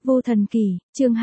Vô Thần Kỳ, chương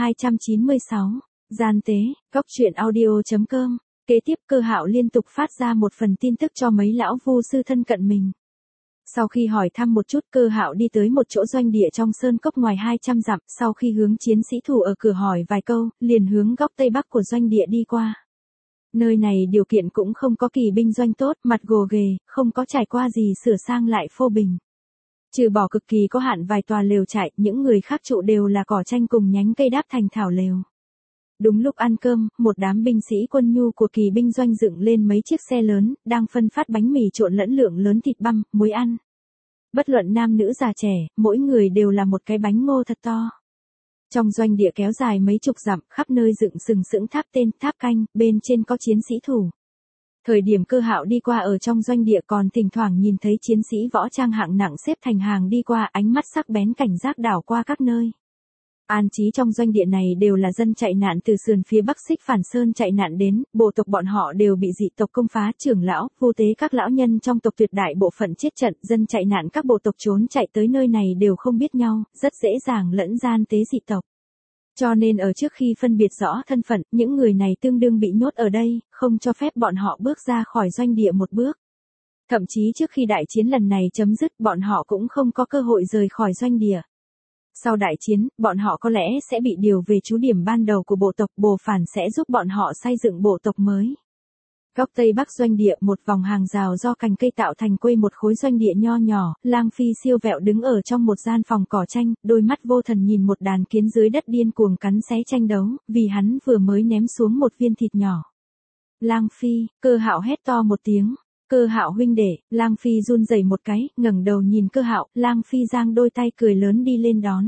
296, Gian tế, Cóc truyện audio.com. Kế tiếp Cơ Hạo liên tục phát ra một phần tin tức cho mấy lão vu sư thân cận mình. Sau khi hỏi thăm một chút, Cơ Hạo đi tới một chỗ doanh địa trong sơn cốc ngoài 200 dặm, sau khi hướng chiến sĩ thủ ở cửa hỏi vài câu, liền hướng góc tây bắc của doanh địa đi qua. Nơi này điều kiện cũng không có kỳ binh doanh tốt, mặt gồ ghề, không có trải qua gì sửa sang lại phô bình. Trừ bỏ cực kỳ có hạn vài tòa lều trại, những người khác trụ đều là cỏ tranh cùng nhánh cây đáp thành thảo lều. Đúng lúc ăn cơm, một đám binh sĩ quân nhu của kỳ binh doanh dựng lên mấy chiếc xe lớn, đang phân phát bánh mì trộn lẫn lượng lớn thịt băm, muối ăn. Bất luận nam nữ già trẻ, mỗi người đều là một cái bánh ngô thật to. Trong doanh địa kéo dài mấy chục dặm, khắp nơi dựng sừng sững tháp tên, tháp canh, bên trên có chiến sĩ thủ. Thời điểm Cơ Hạo đi qua ở trong doanh địa còn thỉnh thoảng nhìn thấy chiến sĩ võ trang hạng nặng xếp thành hàng đi qua, ánh mắt sắc bén cảnh giác đảo qua các nơi. An trí trong doanh địa này đều là dân chạy nạn từ sườn phía bắc Xích Phản Sơn chạy nạn đến, bộ tộc bọn họ đều bị dị tộc công phá, trưởng lão, vô tế các lão nhân trong tộc tuyệt đại bộ phận chết trận, dân chạy nạn các bộ tộc trốn chạy tới nơi này đều không biết nhau, rất dễ dàng lẫn gian tế dị tộc. Cho nên ở trước khi phân biệt rõ thân phận, những người này tương đương bị nhốt ở đây, không cho phép bọn họ bước ra khỏi doanh địa một bước. Thậm chí trước khi đại chiến lần này chấm dứt, bọn họ cũng không có cơ hội rời khỏi doanh địa. Sau đại chiến, bọn họ có lẽ sẽ bị điều về trú điểm ban đầu của bộ tộc, Bồ Phản sẽ giúp bọn họ xây dựng bộ tộc mới. Góc tây bắc doanh địa, một vòng hàng rào do cành cây tạo thành quây một khối doanh địa nho nhỏ, Lang Phi siêu vẹo đứng ở trong một gian phòng cỏ tranh, đôi mắt vô thần nhìn một đàn kiến dưới đất điên cuồng cắn xé tranh đấu, vì hắn vừa mới ném xuống một viên thịt nhỏ. Lang Phi, Cơ Hạo hét to một tiếng. Cơ Hạo huynh đệ, Lang Phi run rẩy một cái, ngẩng đầu nhìn Cơ Hạo, Lang Phi giang đôi tay cười lớn đi lên đón.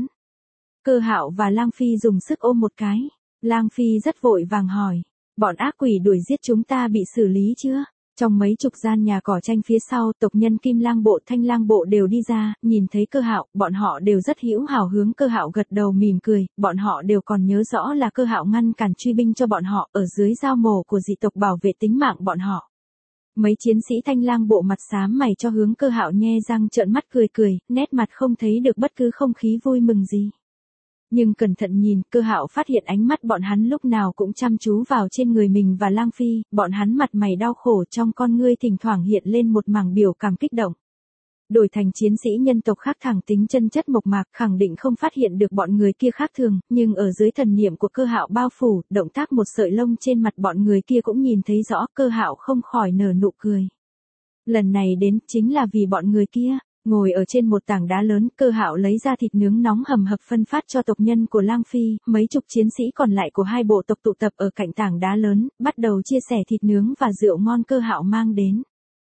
Cơ Hạo và Lang Phi dùng sức ôm một cái. Lang Phi rất vội vàng hỏi, bọn ác quỷ đuổi giết chúng ta bị xử lý chưa? Trong mấy chục gian nhà cỏ tranh phía sau, tộc nhân Kim Lang bộ, Thanh Lang bộ đều đi ra, nhìn thấy Cơ Hạo, bọn họ đều rất hữu hảo hướng Cơ Hạo gật đầu mỉm cười, bọn họ đều còn nhớ rõ là Cơ Hạo ngăn cản truy binh cho bọn họ, ở dưới dao mổ của dị tộc bảo vệ tính mạng bọn họ. Mấy chiến sĩ Thanh Lang bộ mặt xám mày cho hướng Cơ Hạo nhe răng trợn mắt cười, nét mặt không thấy được bất cứ không khí vui mừng gì. Nhưng cẩn thận nhìn, Cơ Hạo phát hiện ánh mắt bọn hắn lúc nào cũng chăm chú vào trên người mình và Lang Phi, bọn hắn mặt mày đau khổ, trong con ngươi thỉnh thoảng hiện lên một mảng biểu cảm kích động. Đổi thành chiến sĩ nhân tộc khác thẳng tính chân chất mộc mạc, khẳng định không phát hiện được bọn người kia khác thường, nhưng ở dưới thần niệm của Cơ Hạo bao phủ, động tác một sợi lông trên mặt bọn người kia cũng nhìn thấy rõ, Cơ Hạo không khỏi nở nụ cười. Lần này đến chính là vì bọn người kia. Ngồi ở trên một tảng đá lớn, Cơ Hạo lấy ra thịt nướng nóng hầm hập phân phát cho tộc nhân của Lang Phi, mấy chục chiến sĩ còn lại của hai bộ tộc tụ tập ở cạnh tảng đá lớn, bắt đầu chia sẻ thịt nướng và rượu ngon Cơ Hạo mang đến.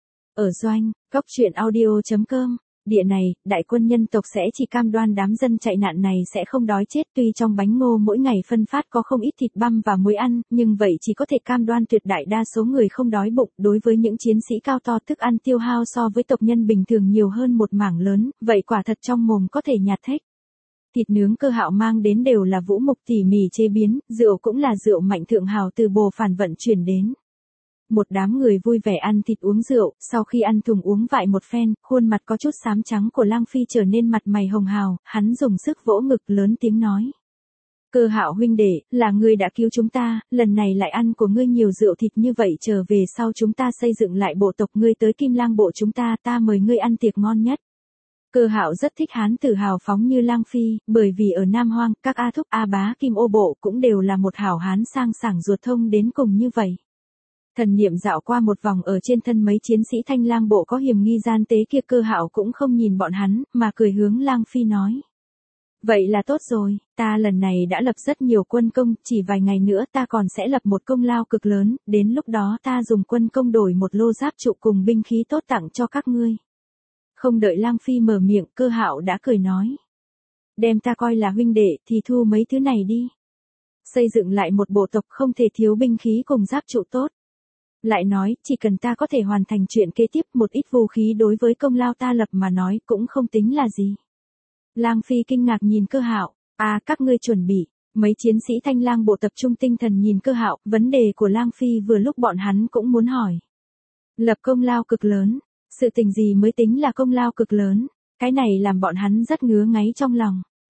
Ở doanh, Cóc truyện audio.com, địa này, đại quân nhân tộc sẽ chỉ cam đoan đám dân chạy nạn này sẽ không đói chết, tuy trong bánh ngô mỗi ngày phân phát có không ít thịt băm và muối ăn, nhưng vậy chỉ có thể cam đoan tuyệt đại đa số người không đói bụng. Đối với những chiến sĩ cao to, thức ăn tiêu hao so với tộc nhân bình thường nhiều hơn một mảng lớn, vậy quả thật trong mồm có thể nhạt thếch. Thịt nướng Cơ Hạo mang đến đều là vũ mục tỉ mỉ chế biến, rượu cũng là rượu mạnh thượng hào từ Bồ Phản vận chuyển đến. Một đám người vui vẻ ăn thịt uống rượu, sau khi ăn thùng uống vại một phen, khuôn mặt có chút xám trắng của Lang Phi trở nên mặt mày hồng hào, hắn dùng sức vỗ ngực lớn tiếng nói. Cơ Hạo huynh đệ, là ngươi đã cứu chúng ta, lần này lại ăn của ngươi nhiều rượu thịt như vậy, trở về sau chúng ta xây dựng lại bộ tộc, ngươi tới Kim Lang bộ chúng ta, ta mời ngươi ăn tiệc ngon nhất. Cơ Hạo rất thích hán tử hào phóng như Lang Phi, bởi vì ở Nam Hoang, các A Thúc A Bá Kim Ô bộ cũng đều là một hảo hán sang sảng ruột thông đến cùng như vậy. Thần niệm dạo qua một vòng ở trên thân mấy chiến sĩ Thanh Lang bộ có hiểm nghi gian tế kia, Cơ Hạo cũng không nhìn bọn hắn, mà cười hướng Lang Phi nói. Vậy là tốt rồi, ta lần này đã lập rất nhiều quân công, chỉ vài ngày nữa ta còn sẽ lập một công lao cực lớn, đến lúc đó ta dùng quân công đổi một lô giáp trụ cùng binh khí tốt tặng cho các ngươi. Không đợi Lang Phi mở miệng, Cơ Hạo đã cười nói. Đem ta coi là huynh đệ thì thu mấy thứ này đi. Xây dựng lại một bộ tộc không thể thiếu binh khí cùng giáp trụ tốt. Lại nói, chỉ cần ta có thể hoàn thành chuyện kế tiếp, một ít vũ khí đối với công lao ta lập mà nói cũng không tính là gì. Lang Phi kinh ngạc nhìn Cơ Hạo, các ngươi chuẩn bị. Mấy chiến sĩ Thanh Lang bộ tập trung tinh thần nhìn Cơ Hạo, vấn đề của Lang Phi vừa lúc bọn hắn cũng muốn hỏi. Lập công lao cực lớn, sự tình gì mới tính là công lao cực lớn, cái này làm bọn hắn rất ngứa ngáy trong lòng.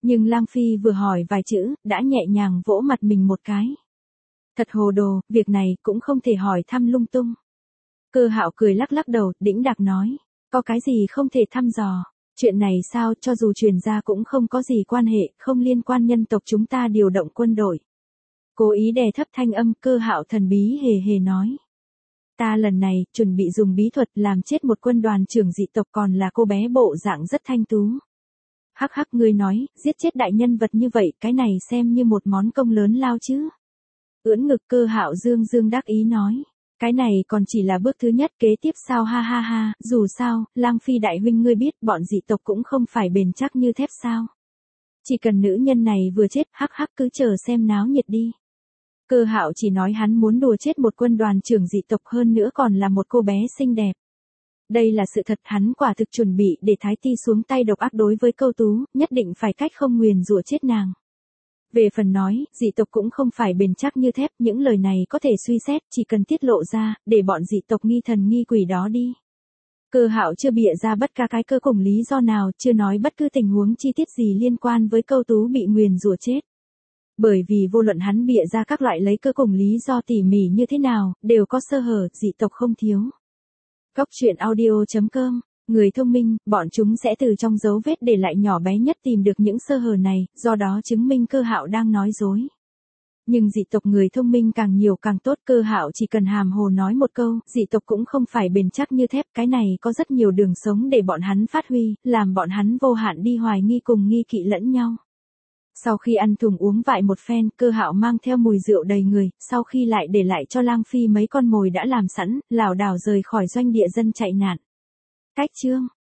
Nhưng Lang Phi vừa hỏi vài chữ, đã nhẹ nhàng vỗ mặt mình một cái. Thật hồ đồ, việc này cũng không thể hỏi thăm lung tung. Cơ Hạo cười lắc lắc đầu, đĩnh đạc nói, có cái gì không thể thăm dò. Chuyện này sao, cho dù truyền ra cũng không có gì quan hệ, không liên quan nhân tộc chúng ta điều động quân đội. Cố ý đè thấp thanh âm, Cơ Hạo thần bí hề hề nói. Ta lần này, chuẩn bị dùng bí thuật làm chết một quân đoàn trưởng dị tộc, còn là cô bé bộ dạng rất thanh tú. Hắc hắc, ngươi nói, giết chết đại nhân vật như vậy, cái này xem như một món công lớn lao chứ. Ưỡn ngực, Cơ Hạo dương dương đắc ý nói. Cái này còn chỉ là bước thứ nhất, kế tiếp sao, ha ha ha, dù sao, Lang Phi đại huynh ngươi biết, bọn dị tộc cũng không phải bền chắc như thép sao. Chỉ cần nữ nhân này vừa chết, hắc hắc, cứ chờ xem náo nhiệt đi. Cơ Hạo chỉ nói hắn muốn đùa chết một quân đoàn trưởng dị tộc, hơn nữa còn là một cô bé xinh đẹp. Đây là sự thật, hắn quả thực chuẩn bị để Thái Ti xuống tay độc ác đối với Câu Tú, nhất định phải cách không nguyền rủa chết nàng. Về phần nói, dị tộc cũng không phải bền chắc như thép, những lời này có thể suy xét, chỉ cần tiết lộ ra, để bọn dị tộc nghi thần nghi quỷ đó đi. Cơ Hạo chưa bịa ra bất cả cái cơ cùng lý do nào, chưa nói bất cứ tình huống chi tiết gì liên quan với Câu Tú bị nguyền rủa chết. Bởi vì vô luận hắn bịa ra các loại lấy cơ cùng lý do tỉ mỉ như thế nào, đều có sơ hở, dị tộc không thiếu. Góc truyện audio.com. Người thông minh, bọn chúng sẽ từ trong dấu vết để lại nhỏ bé nhất tìm được những sơ hở này, do đó chứng minh Cơ Hạo đang nói dối. Nhưng dị tộc người thông minh càng nhiều càng tốt, Cơ Hạo chỉ cần hàm hồ nói một câu, dị tộc cũng không phải bền chắc như thép, cái này có rất nhiều đường sống để bọn hắn phát huy, làm bọn hắn vô hạn đi hoài nghi cùng nghi kỵ lẫn nhau. Sau khi ăn thùng uống vại một phen, Cơ Hạo mang theo mùi rượu đầy người, sau khi lại để lại cho Lang Phi mấy con mồi đã làm sẵn, lảo đảo rời khỏi doanh địa dân chạy nạn. Cách chương